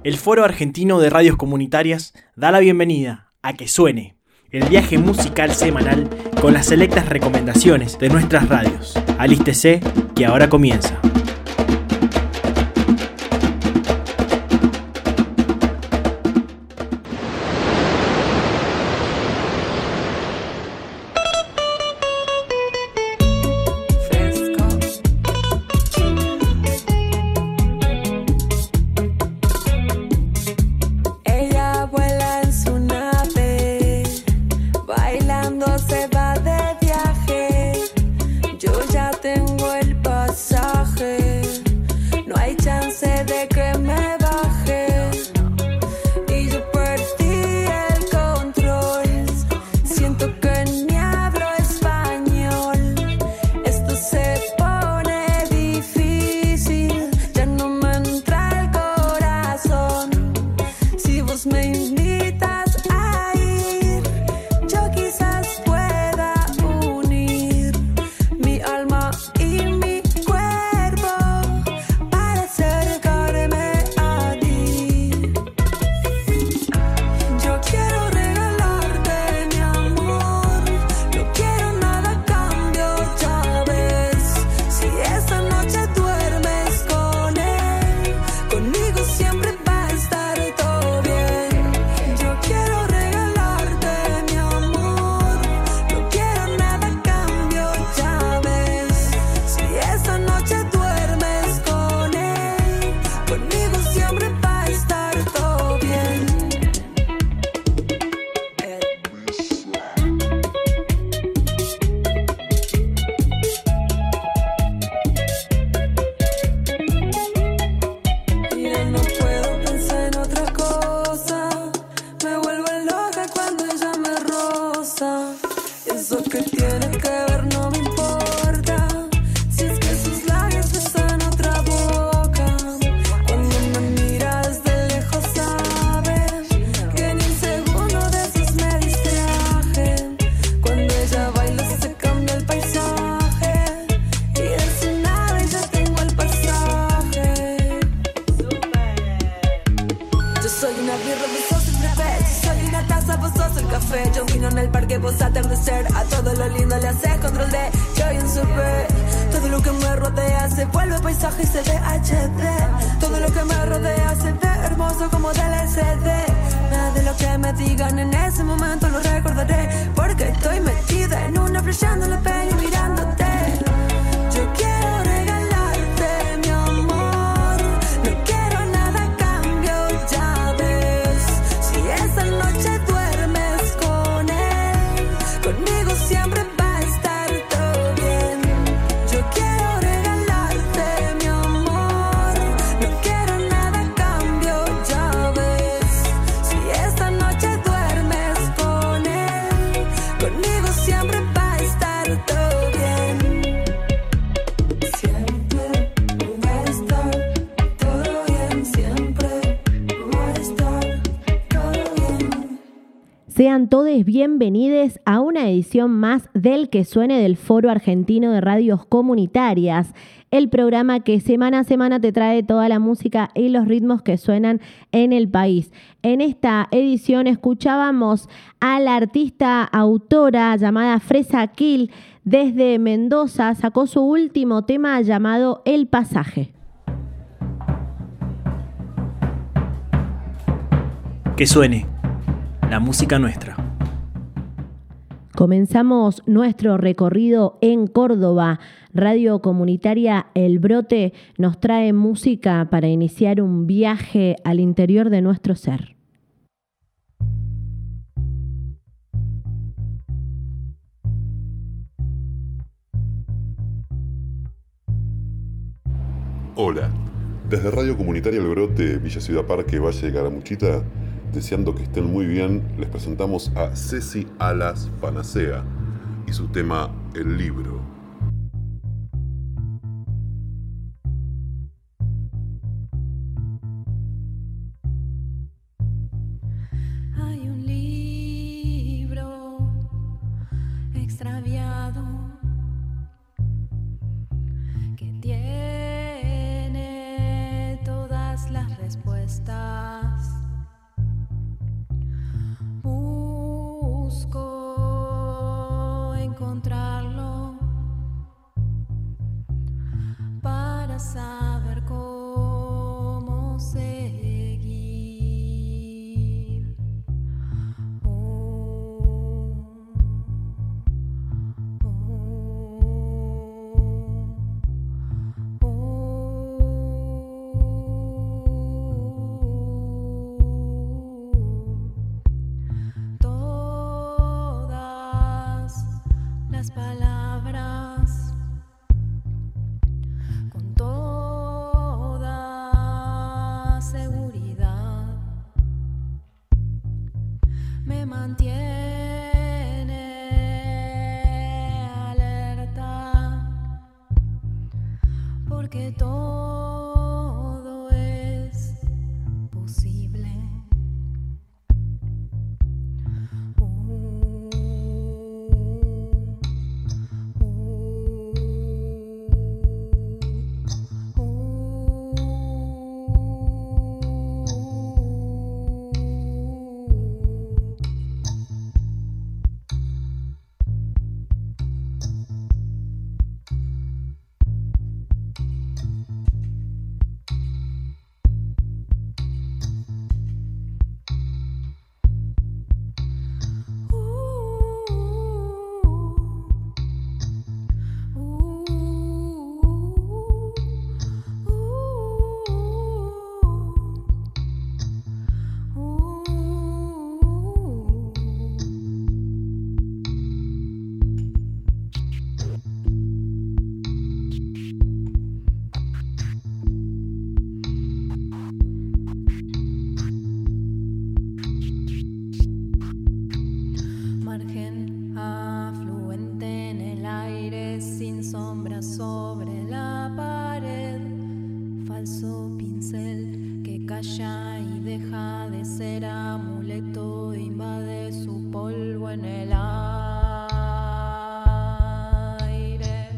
El Foro Argentino de Radios Comunitarias da la bienvenida a Que Suene, el viaje musical semanal con las selectas recomendaciones de nuestras radios. Alístese, que ahora comienza. Sean todos bienvenidos a una edición más del Que Suene del Foro Argentino de Radios Comunitarias, el programa que semana a semana te trae toda la música y los ritmos que suenan en el país. En esta edición escuchábamos a la artista autora llamada Fresa Kill desde Mendoza, sacó su último tema llamado El Pasaje. Que suene la música nuestra. Comenzamos nuestro recorrido en Córdoba. Radio Comunitaria El Brote nos trae música para iniciar un viaje al interior de nuestro ser. Hola, desde Radio Comunitaria El Brote, Villa Ciudad Parque, Valle de Calamuchita, deseando que estén muy bien, les presentamos a Ceci Alas Panacea y su tema El Libro. Hay un libro extraviado que tiene todas las respuestas. falso pincel que calla y deja de ser amuleto e invade su polvo en el aire.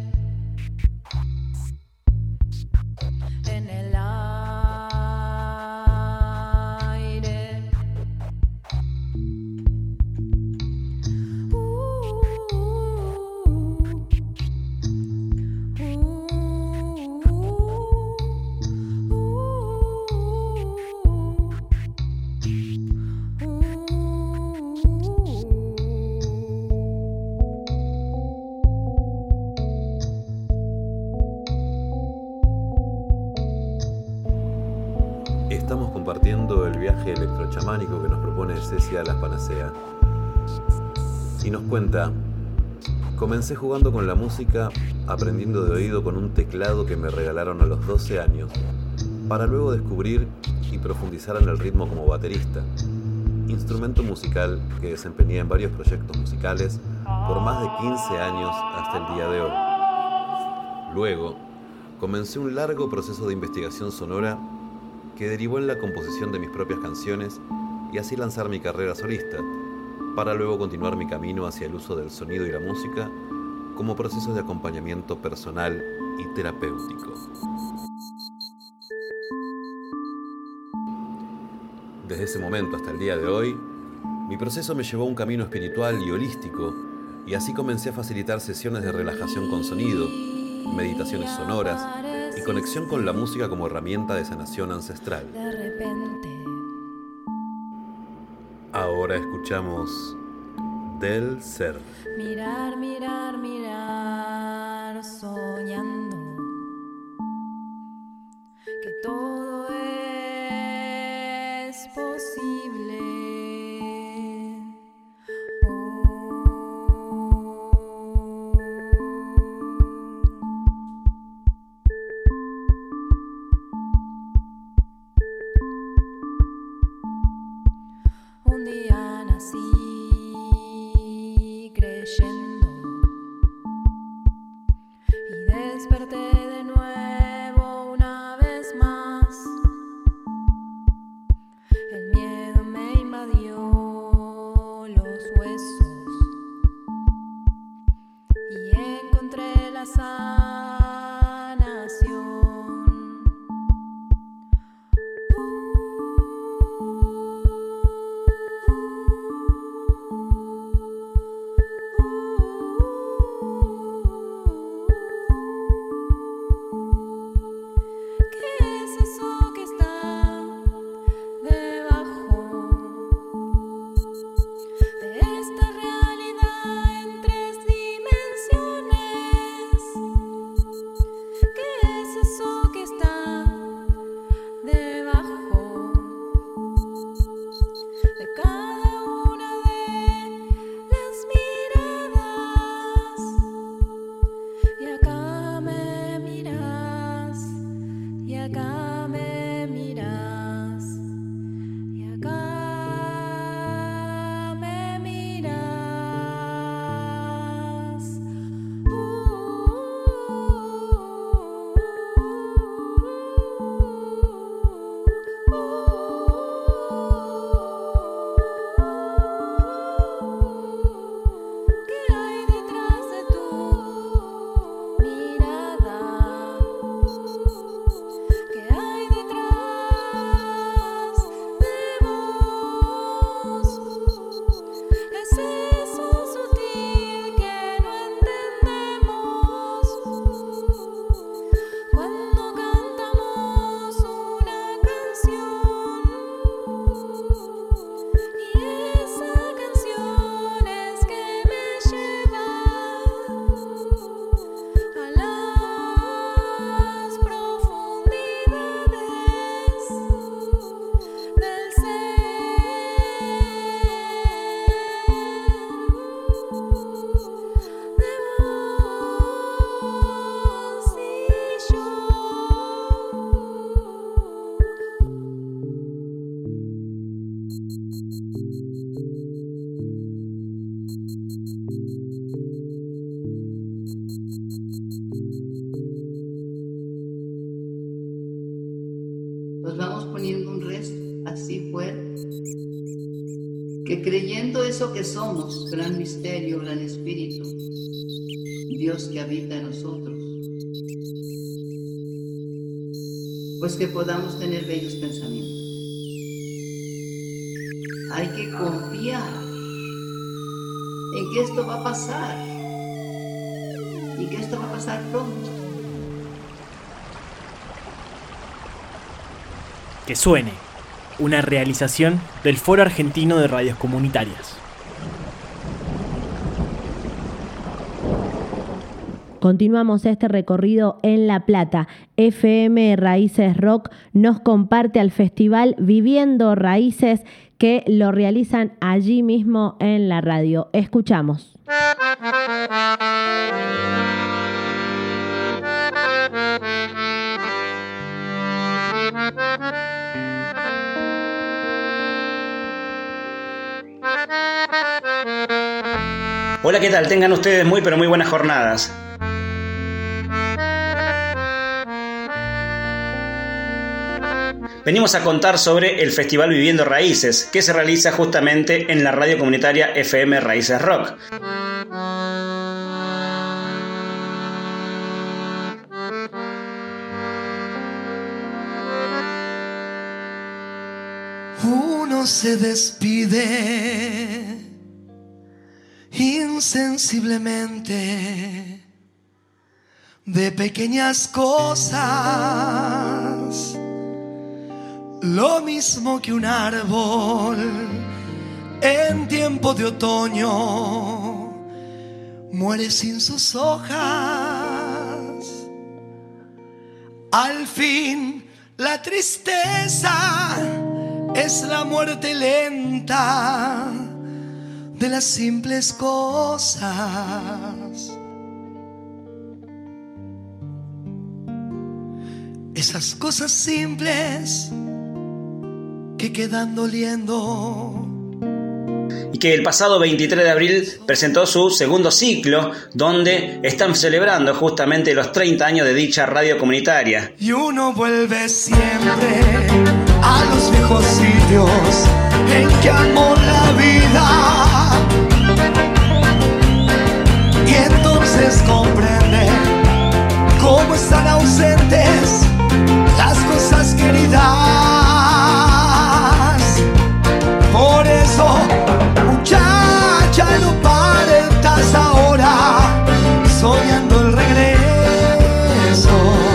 En el aire. Estamos compartiendo el viaje electrochamánico que nos propone Ceci Alas Panacea. Y nos cuenta: comencé jugando con la música, aprendiendo de oído con un teclado que me regalaron a los 12 años, para luego descubrir y profundizar en el ritmo como baterista, instrumento musical que desempeñé en varios proyectos musicales por más de 15 años hasta el día de hoy. Luego, comencé un largo proceso de investigación sonora que derivó en la composición de mis propias canciones y así lanzar mi carrera solista, para luego continuar mi camino hacia el uso del sonido y la música como procesos de acompañamiento personal y terapéutico. Desde ese momento hasta el día de hoy, mi proceso me llevó a un camino espiritual y holístico, y así comencé a facilitar sesiones de relajación con sonido, meditaciones sonoras y conexión con la música como herramienta de sanación ancestral. De repente. Ahora escuchamos Del Ser. Mirar, mirar, mirar, soñando que todo es posible. Un día nací creyendo y desperté de nuevo una vez más. nos vamos poniendo un resto así fuerte, que creyendo eso que somos, gran misterio, gran espíritu, Dios que habita en nosotros, pues que podamos tener bellos pensamientos. Hay que confiar en que esto va a pasar y que esto va a pasar pronto. Que suene, una realización del Foro Argentino de Radios Comunitarias. Continuamos este recorrido en La Plata. FM Raíces Rock nos comparte al festival Viviendo Raíces, que lo realizan allí mismo en la radio. Escuchamos. Hola, ¿qué tal? Tengan ustedes muy pero muy buenas jornadas. Venimos a contar sobre el Festival Viviendo Raíces, que se realiza justamente en la radio comunitaria FM Raíces Rock. Uno se despide insensiblemente de pequeñas cosas, lo mismo que un árbol en tiempo de otoño muere sin sus hojas. Al fin la tristeza es la muerte lenta de las simples cosas. Esas cosas simples que quedan doliendo. Y que el pasado 23 de abril presentó su segundo ciclo, donde están celebrando justamente los 30 años de dicha radio comunitaria. Y uno vuelve siempre a los viejos sitios en que amó la vida. Y entonces comprende cómo están ausentes las cosas queridas. Por eso, muchacha, no partas ahora soñando el regreso.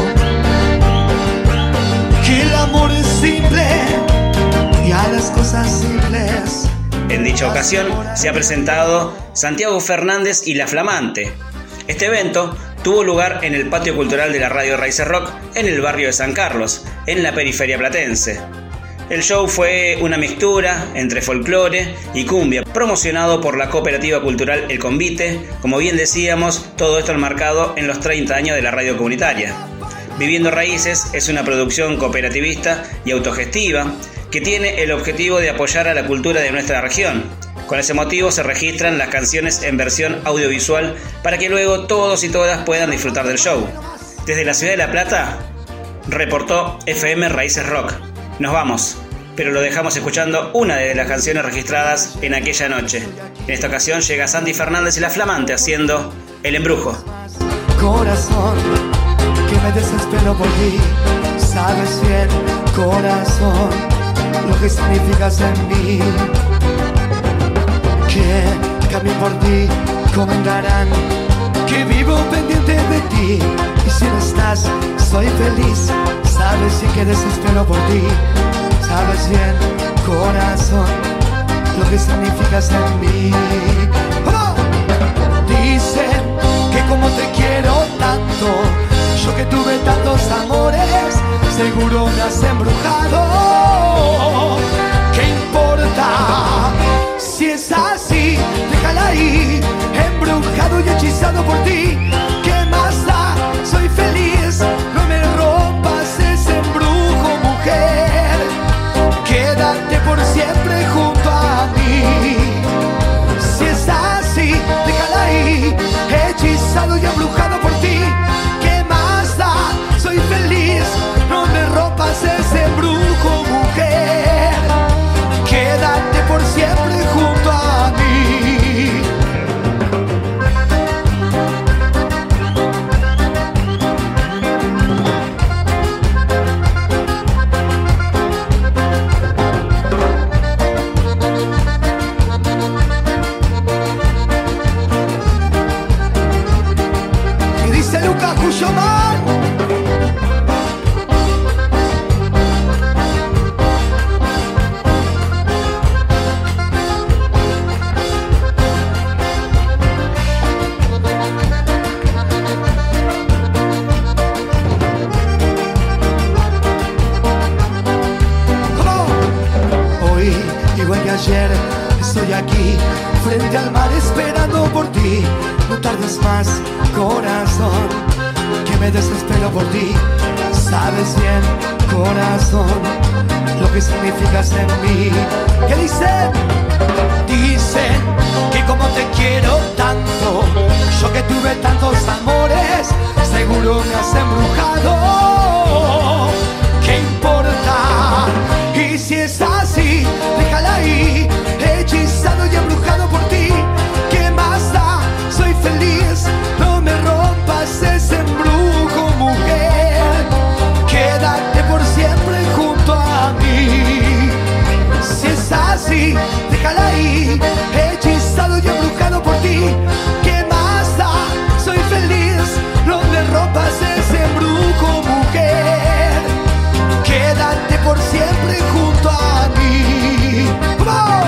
Que el amor es simple y a las cosas simples. En dicha ocasión se ha presentado Santiago Fernández y La Flamante. Este evento tuvo lugar en el patio cultural de la radio Raíces Rock en el barrio de San Carlos, en la periferia platense. El show fue una mixtura entre folclore y cumbia, promocionado por la cooperativa cultural El Convite. Como bien decíamos, todo esto enmarcado en los 30 años de la radio comunitaria. Viviendo Raíces es una producción cooperativista y autogestiva que tiene el objetivo de apoyar a la cultura de nuestra región. Con ese motivo se registran las canciones en versión audiovisual para que luego todos y todas puedan disfrutar del show. Desde la ciudad de La Plata, reportó FM Raíces Rock. Nos vamos, pero lo dejamos escuchando una de las canciones registradas en aquella noche. En esta ocasión llega Santi Fernández y La Flamante haciendo El Embrujo. Corazón, que me desespero por ti. Sabes bien, corazón, lo que significas en mí. Que cambio por ti, comentarán que vivo pendiente de ti. Y si no estás, soy feliz. Sabes sí que desespero por ti. Sabes bien, corazón, lo que significas en mí. ¡Oh! Dicen que como te quiero tanto, yo que tuve tantos amores, seguro me has embrujado. ¿Qué importa? Si es así, déjala ahí, embrujado y hechizado por ti. ¿Qué más da? Soy feliz, no me rompas ese embrujo, mujer. Quédate por siempre junto a mí. Si es así, déjala ahí, hechizado y embrujado por ti. ¿Qué más da? Soy feliz, no me rompas ese embrujo. vez más, corazón, que me desespero por ti. Sabes bien, corazón, lo que significas en mí. ¿Qué dicen? Dicen que como te quiero tanto, yo que tuve tantos amores, seguro me has embrujado. ¿Qué importa? Y si es así, déjala ahí, hechizado y embrujado por ti. ¿Qué más da? Soy feliz, no me rompas ese embrujo, mujer. Quédate por siempre junto a mí. Si es así, déjala ahí, hechizado y embrujado por ti. ¿Qué más da? Soy feliz, no me rompas ese embrujo, mujer. Quédate por siempre junto a mí. ¡Vamos!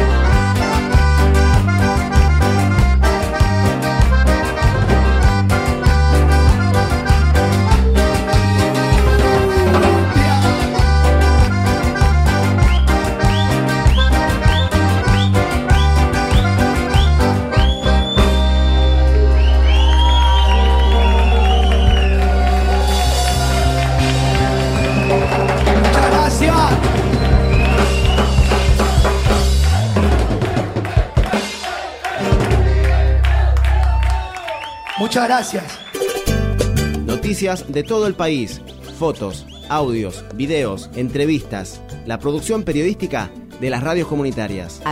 Muchas gracias. Noticias de todo el país, fotos, audios, videos, entrevistas, la producción periodística de las radios comunitarias.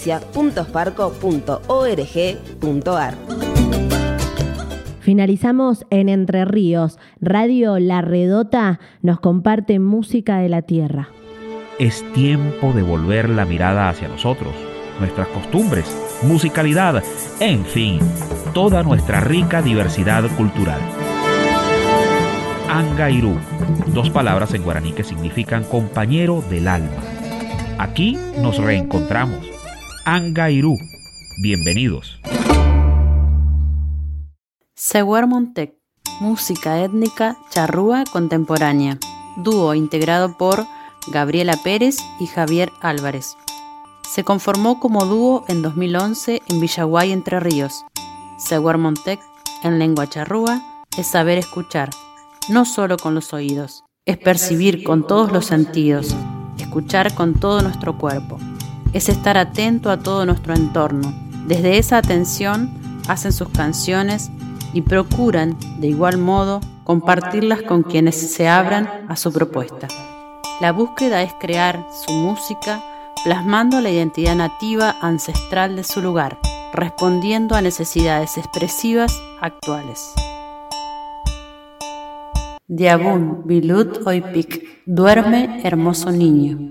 Agencia.sparco.org.ar. Finalizamos en Entre Ríos. Radio La Redota nos comparte música de la tierra. Es tiempo de volver la mirada hacia nosotros, nuestras costumbres, musicalidad, en fin, toda nuestra rica diversidad cultural. Angairú, 2 palabras en guaraní que significan compañero del alma. Aquí nos reencontramos. Angairú, bienvenidos. Sehuermontec, música étnica charrúa contemporánea. Dúo integrado por Gabriela Pérez y Javier Álvarez. Se conformó como dúo en 2011 en Villaguay, Entre Ríos. Sehuermontec, en lengua charrúa, es saber escuchar, no solo con los oídos, es percibir con todos los sentidos, escuchar con todo nuestro cuerpo, es estar atento a todo nuestro entorno. Desde esa atención hacen sus canciones y procuran, de igual modo, compartirlas con quienes se abran a su propuesta. La búsqueda es crear su música plasmando la identidad nativa ancestral de su lugar, respondiendo a necesidades expresivas actuales. Diabún Bilut Oipik, duerme hermoso niño.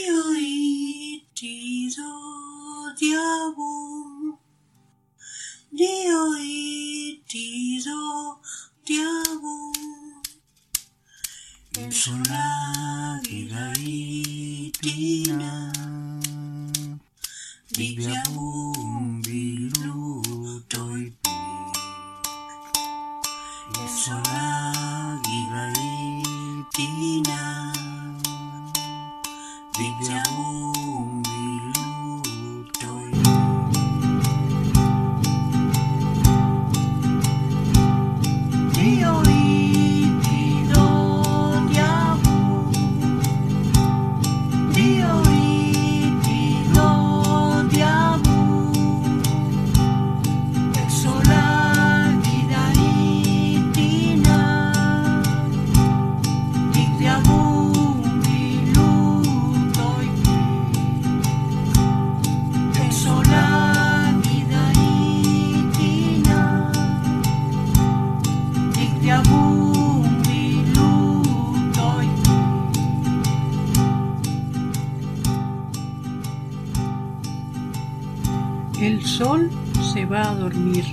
El sol se va a dormir.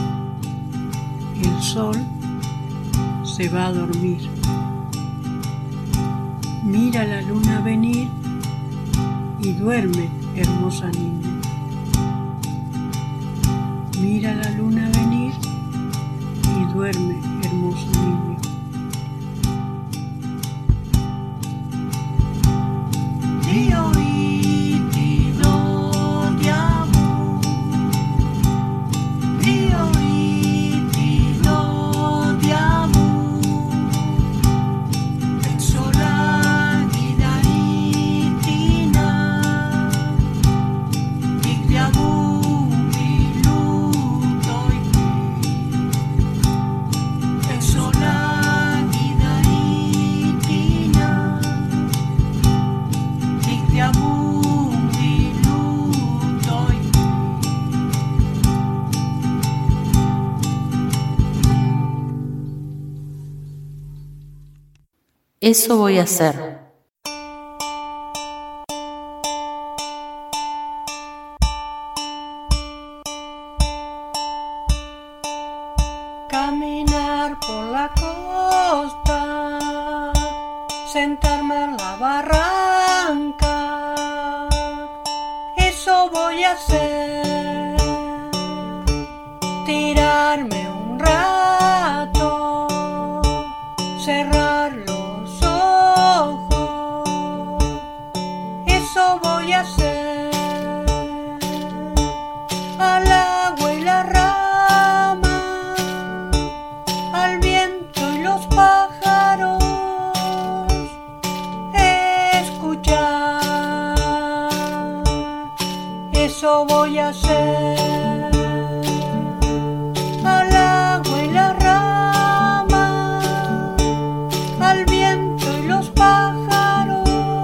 El sol se va a dormir. Mira la luna venir y duerme, hermosa niña. Mira la luna venir y duerme, hermoso niño. Eso voy a hacer. Caminar por la costa, sentarme en la barranca, eso voy a hacer. Tirarme un rato, cerrar los ojos, eso voy a hacer. Al agua y la rama, al viento y los pájaros, escuchar, eso voy a hacer. Al agua y la rama, al viento y los pájaros,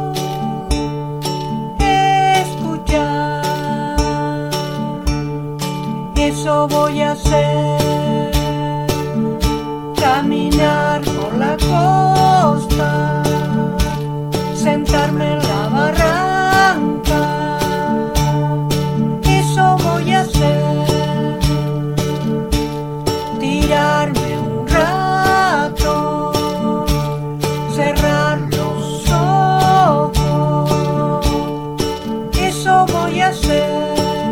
escuchar, eso voy a hacer. Caminar por la costa, sentarme en la barranca, eso voy a hacer. Tirarme un rato, cerrar los ojos, eso voy a hacer.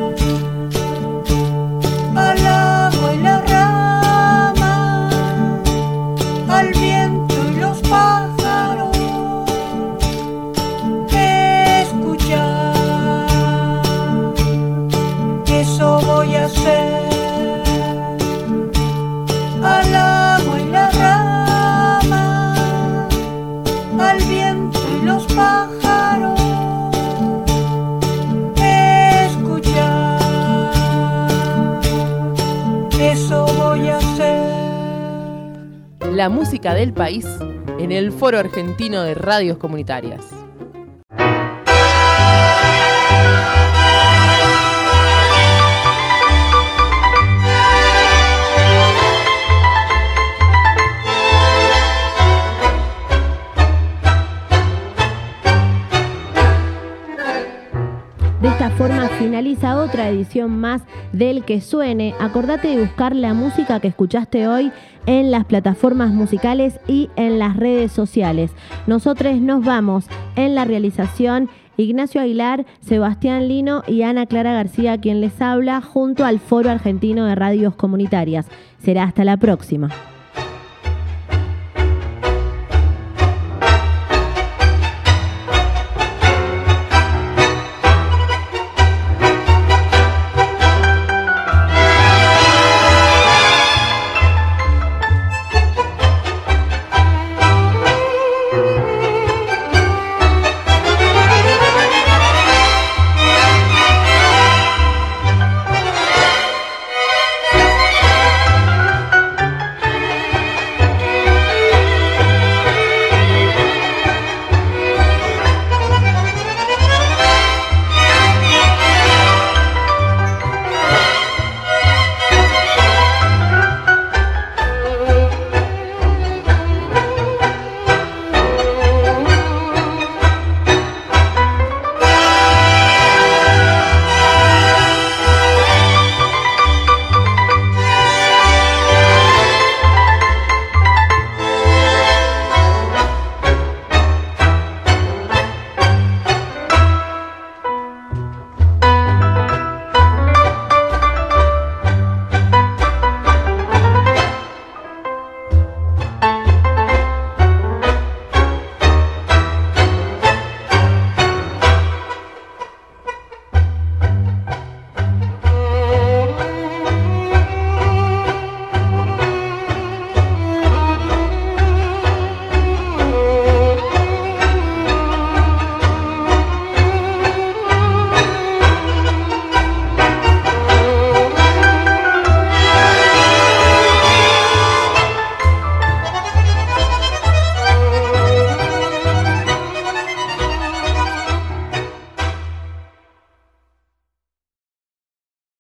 Al agua y la rama, al viento y los pájaros, escuchar, eso voy a hacer. Al agua y la rama, al viento y los pájaros, escuchar, eso voy a hacer. La música del país en el Foro Argentino de Radios Comunitarias. De esta forma finaliza otra edición más del Que Suene. Acordate de buscar la música que escuchaste hoy en las plataformas musicales y en las redes sociales. Nosotros nos vamos. En la realización, Ignacio Aguilar, Sebastián Lino y Ana Clara García, quien les habla, junto al Foro Argentino de Radios Comunitarias. Será hasta la próxima.